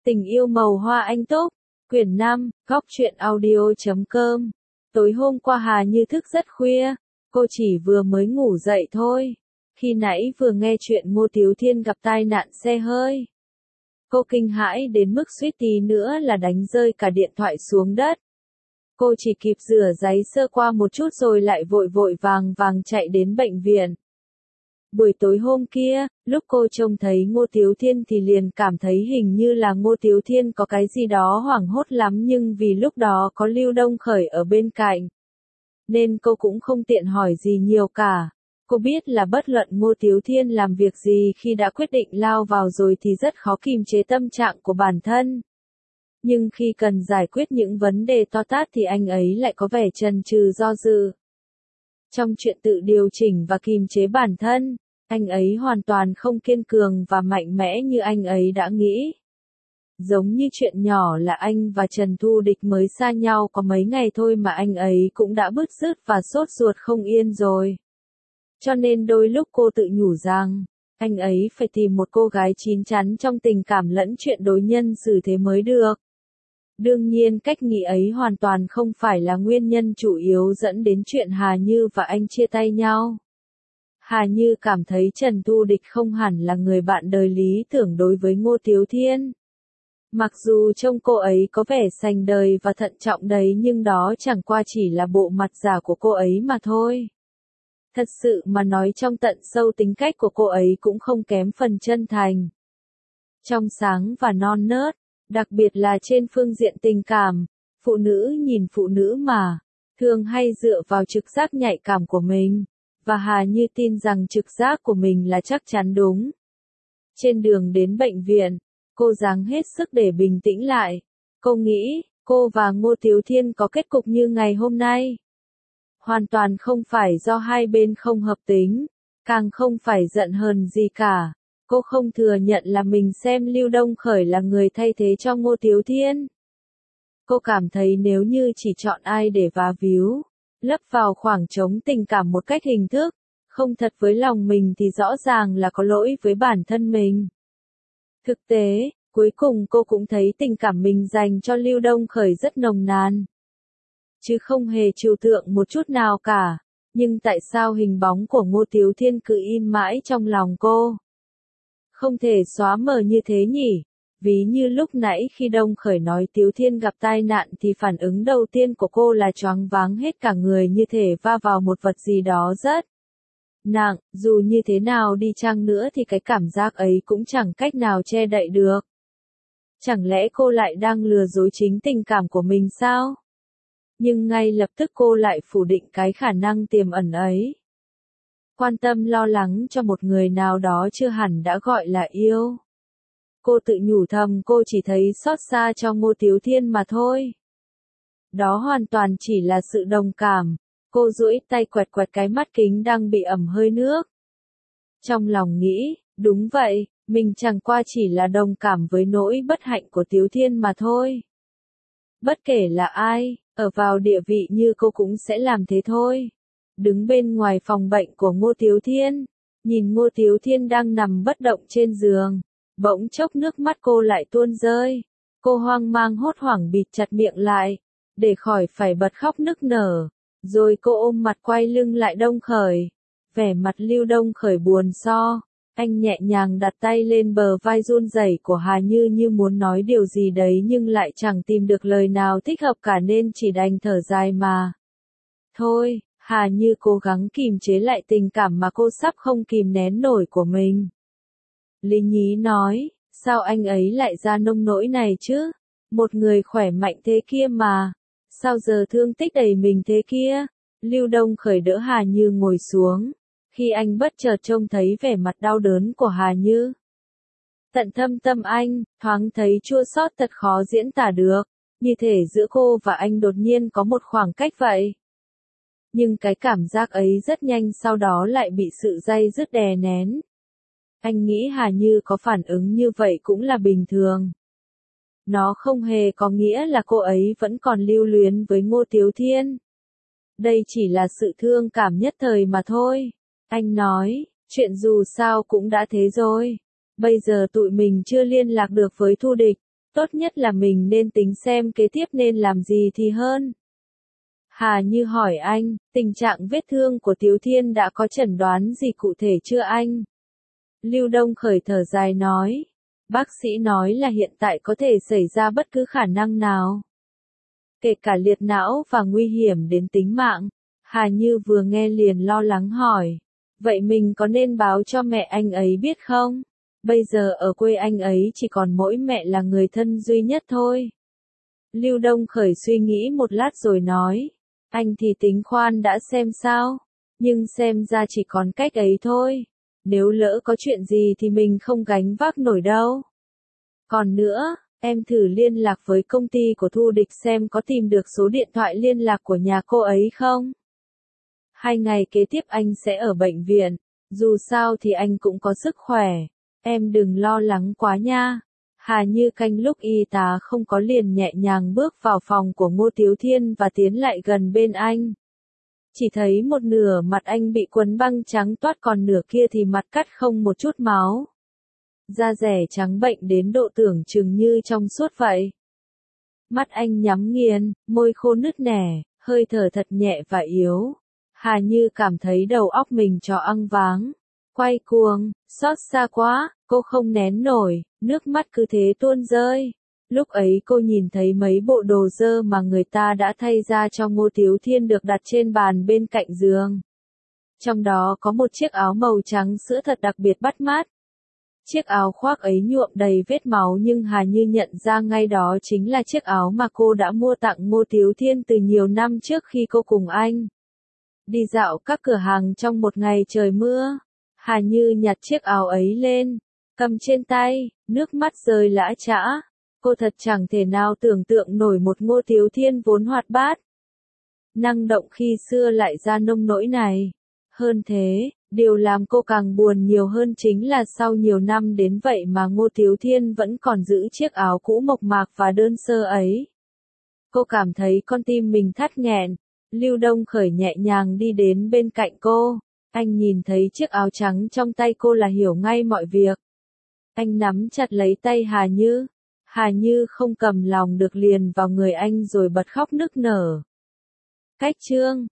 Tình yêu màu hoa anh túc, quyển 5, góc truyện audio.com. Tối hôm qua Hà Như thức rất khuya, cô chỉ vừa mới ngủ dậy thôi. Khi nãy vừa nghe chuyện Ngô Tiếu Thiên gặp tai nạn xe hơi. Cô kinh hãi đến mức suýt tí nữa là đánh rơi cả điện thoại xuống đất. Cô chỉ kịp rửa giấy sơ qua một chút rồi lại vội vội vàng vàng chạy đến bệnh viện. Buổi tối hôm kia, lúc cô trông thấy Ngô Tiếu Thiên thì liền cảm thấy hình như là Ngô Tiếu Thiên có cái gì đó hoảng hốt lắm, nhưng vì lúc đó có Lưu Đông Khởi ở bên cạnh, nên cô cũng không tiện hỏi gì nhiều cả. Cô biết là bất luận Ngô Tiếu Thiên làm việc gì khi đã quyết định lao vào rồi thì rất khó kìm chế tâm trạng của bản thân. Nhưng khi cần giải quyết những vấn đề to tát thì anh ấy lại có vẻ chần chừ do dự. Trong chuyện tự điều chỉnh và kìm chế bản thân, anh ấy hoàn toàn không kiên cường và mạnh mẽ như anh ấy đã nghĩ. Giống như chuyện nhỏ là anh và Trần Thu Địch mới xa nhau có mấy ngày thôi mà anh ấy cũng đã bứt rứt và sốt ruột không yên rồi. Cho nên đôi lúc cô tự nhủ rằng, anh ấy phải tìm một cô gái chín chắn trong tình cảm lẫn chuyện đối nhân xử thế mới được. Đương nhiên cách nghĩ ấy hoàn toàn không phải là nguyên nhân chủ yếu dẫn đến chuyện Hà Như và anh chia tay nhau. Hà Như cảm thấy Trần Thu Địch không hẳn là người bạn đời lý tưởng đối với Ngô Tiếu Thiên. Mặc dù trông cô ấy có vẻ sành đời và thận trọng đấy, nhưng đó chẳng qua chỉ là bộ mặt giả của cô ấy mà thôi. Thật sự mà nói, trong tận sâu tính cách của cô ấy cũng không kém phần chân thành, trong sáng và non nớt, đặc biệt là trên phương diện tình cảm. Phụ nữ nhìn phụ nữ mà, thường hay dựa vào trực giác nhạy cảm của mình. Và Hà Như tin rằng trực giác của mình là chắc chắn đúng. Trên đường đến bệnh viện, cô gắng hết sức để bình tĩnh lại. Cô nghĩ, cô và Ngô Tiếu Thiên có kết cục như ngày hôm nay. Hoàn toàn không phải do hai bên không hợp tính, càng không phải giận hờn gì cả. Cô không thừa nhận là mình xem Lưu Đông Khởi là người thay thế cho Ngô Tiếu Thiên. Cô cảm thấy nếu như chỉ chọn ai để vá víu, lấp vào khoảng trống tình cảm một cách hình thức, không thật với lòng mình thì rõ ràng là có lỗi với bản thân mình. Thực tế, cuối cùng cô cũng thấy tình cảm mình dành cho Lưu Đông Khởi rất nồng nàn, chứ không hề trừu tượng một chút nào cả. Nhưng tại sao hình bóng của Ngô Tiếu Thiên cứ in mãi trong lòng cô? Không thể xóa mờ như thế nhỉ? Ví như lúc nãy khi Đông Khởi nói Tiếu Thiên gặp tai nạn thì phản ứng đầu tiên của cô là choáng váng hết cả người, như thể va vào một vật gì đó rất nặng. Dù như thế nào đi chăng nữa thì cái cảm giác ấy cũng chẳng cách nào che đậy được. Chẳng lẽ cô lại đang lừa dối chính tình cảm của mình sao? Nhưng ngay lập tức cô lại phủ định cái khả năng tiềm ẩn ấy. Quan tâm lo lắng cho một người nào đó chưa hẳn đã gọi là yêu. Cô tự nhủ thầm cô chỉ thấy xót xa cho Ngô Tiếu Thiên mà thôi. Đó hoàn toàn chỉ là sự đồng cảm. Cô duỗi tay quẹt quẹt cái mắt kính đang bị ẩm hơi nước. Trong lòng nghĩ, đúng vậy, mình chẳng qua chỉ là đồng cảm với nỗi bất hạnh của Tiếu Thiên mà thôi. Bất kể là ai, ở vào địa vị như cô cũng sẽ làm thế thôi. Đứng bên ngoài phòng bệnh của Ngô Tiếu Thiên, nhìn Ngô Tiếu Thiên đang nằm bất động trên giường, bỗng chốc nước mắt cô lại tuôn rơi. Cô hoang mang hốt hoảng bịt chặt miệng lại, để khỏi phải bật khóc nức nở. Rồi cô ôm mặt quay lưng lại Đông Khởi. Vẻ mặt Lưu Đông Khởi buồn so. Anh nhẹ nhàng đặt tay lên bờ vai run rẩy của Hà Như như muốn nói điều gì đấy nhưng lại chẳng tìm được lời nào thích hợp cả nên chỉ đành thở dài mà. Thôi, Hà Như cố gắng kìm chế lại tình cảm mà cô sắp không kìm nén nổi của mình. Lý nhí nói, sao anh ấy lại ra nông nỗi này chứ? Một người khỏe mạnh thế kia mà. Sao giờ thương tích đầy mình thế kia? Lưu Đông Khởi đỡ Hà Như ngồi xuống. Khi anh bất chợt trông thấy vẻ mặt đau đớn của Hà Như, tận thâm tâm anh, thoáng thấy chua xót thật khó diễn tả được. Như thể giữa cô và anh đột nhiên có một khoảng cách vậy. Nhưng cái cảm giác ấy rất nhanh sau đó lại bị sự day dứt đè nén. Anh nghĩ Hà Như có phản ứng như vậy cũng là bình thường. Nó không hề có nghĩa là cô ấy vẫn còn lưu luyến với Ngô Tiếu Thiên. Đây chỉ là sự thương cảm nhất thời mà thôi. Anh nói, chuyện dù sao cũng đã thế rồi. Bây giờ tụi mình chưa liên lạc được với Thu Địch. Tốt nhất là mình nên tính xem kế tiếp nên làm gì thì hơn. Hà Như hỏi anh, tình trạng vết thương của Tiếu Thiên đã có chẩn đoán gì cụ thể chưa anh? Lưu Đông Khởi thở dài nói, bác sĩ nói là hiện tại có thể xảy ra bất cứ khả năng nào, kể cả liệt não và nguy hiểm đến tính mạng. Hà Như vừa nghe liền lo lắng hỏi, vậy mình có nên báo cho mẹ anh ấy biết không? Bây giờ ở quê anh ấy chỉ còn mỗi mẹ là người thân duy nhất thôi. Lưu Đông Khởi suy nghĩ một lát rồi nói, anh thì tính khoan đã xem sao, nhưng xem ra chỉ còn cách ấy thôi. Nếu lỡ có chuyện gì thì mình không gánh vác nổi đâu. Còn nữa, em thử liên lạc với công ty của Thu Địch xem có tìm được số điện thoại liên lạc của nhà cô ấy không. 2 ngày kế tiếp anh sẽ ở bệnh viện, dù sao thì anh cũng có sức khỏe. Em đừng lo lắng quá nha. Hà Như canh lúc y tá không có liền nhẹ nhàng bước vào phòng của Ngô Tiếu Thiên và tiến lại gần bên anh. Chỉ thấy một nửa mặt anh bị quấn băng trắng toát, còn nửa kia thì mặt cắt không một chút máu. Da rẻ trắng bệnh đến độ tưởng chừng như trong suốt vậy. Mắt anh nhắm nghiền, môi khô nứt nẻ, hơi thở thật nhẹ và yếu. Hà Như cảm thấy đầu óc mình choáng váng, quay cuồng, xót xa quá, cô không nén nổi, nước mắt cứ thế tuôn rơi. Lúc ấy cô nhìn thấy mấy bộ đồ dơ mà người ta đã thay ra cho Ngô Tiếu Thiên được đặt trên bàn bên cạnh giường. Trong đó có một chiếc áo màu trắng sữa thật đặc biệt bắt mắt. Chiếc áo khoác ấy nhuộm đầy vết máu nhưng Hà Như nhận ra ngay đó chính là chiếc áo mà cô đã mua tặng Ngô Tiếu Thiên từ nhiều năm trước khi cô cùng anh đi dạo các cửa hàng trong một ngày trời mưa. Hà Như nhặt chiếc áo ấy lên, cầm trên tay, nước mắt rơi lã chã. Cô thật chẳng thể nào tưởng tượng nổi một Ngô Tiếu Thiên vốn hoạt bát, năng động khi xưa lại ra nông nỗi này. Hơn thế, điều làm cô càng buồn nhiều hơn chính là sau nhiều năm đến vậy mà Ngô Tiếu Thiên vẫn còn giữ chiếc áo cũ mộc mạc và đơn sơ ấy. Cô cảm thấy con tim mình thắt nghẹn. Lưu Đông Khởi nhẹ nhàng đi đến bên cạnh cô. Anh nhìn thấy chiếc áo trắng trong tay cô là hiểu ngay mọi việc. Anh nắm chặt lấy tay Hà Như. Hà Như không cầm lòng được liền vào người anh rồi bật khóc nức nở. Cách chương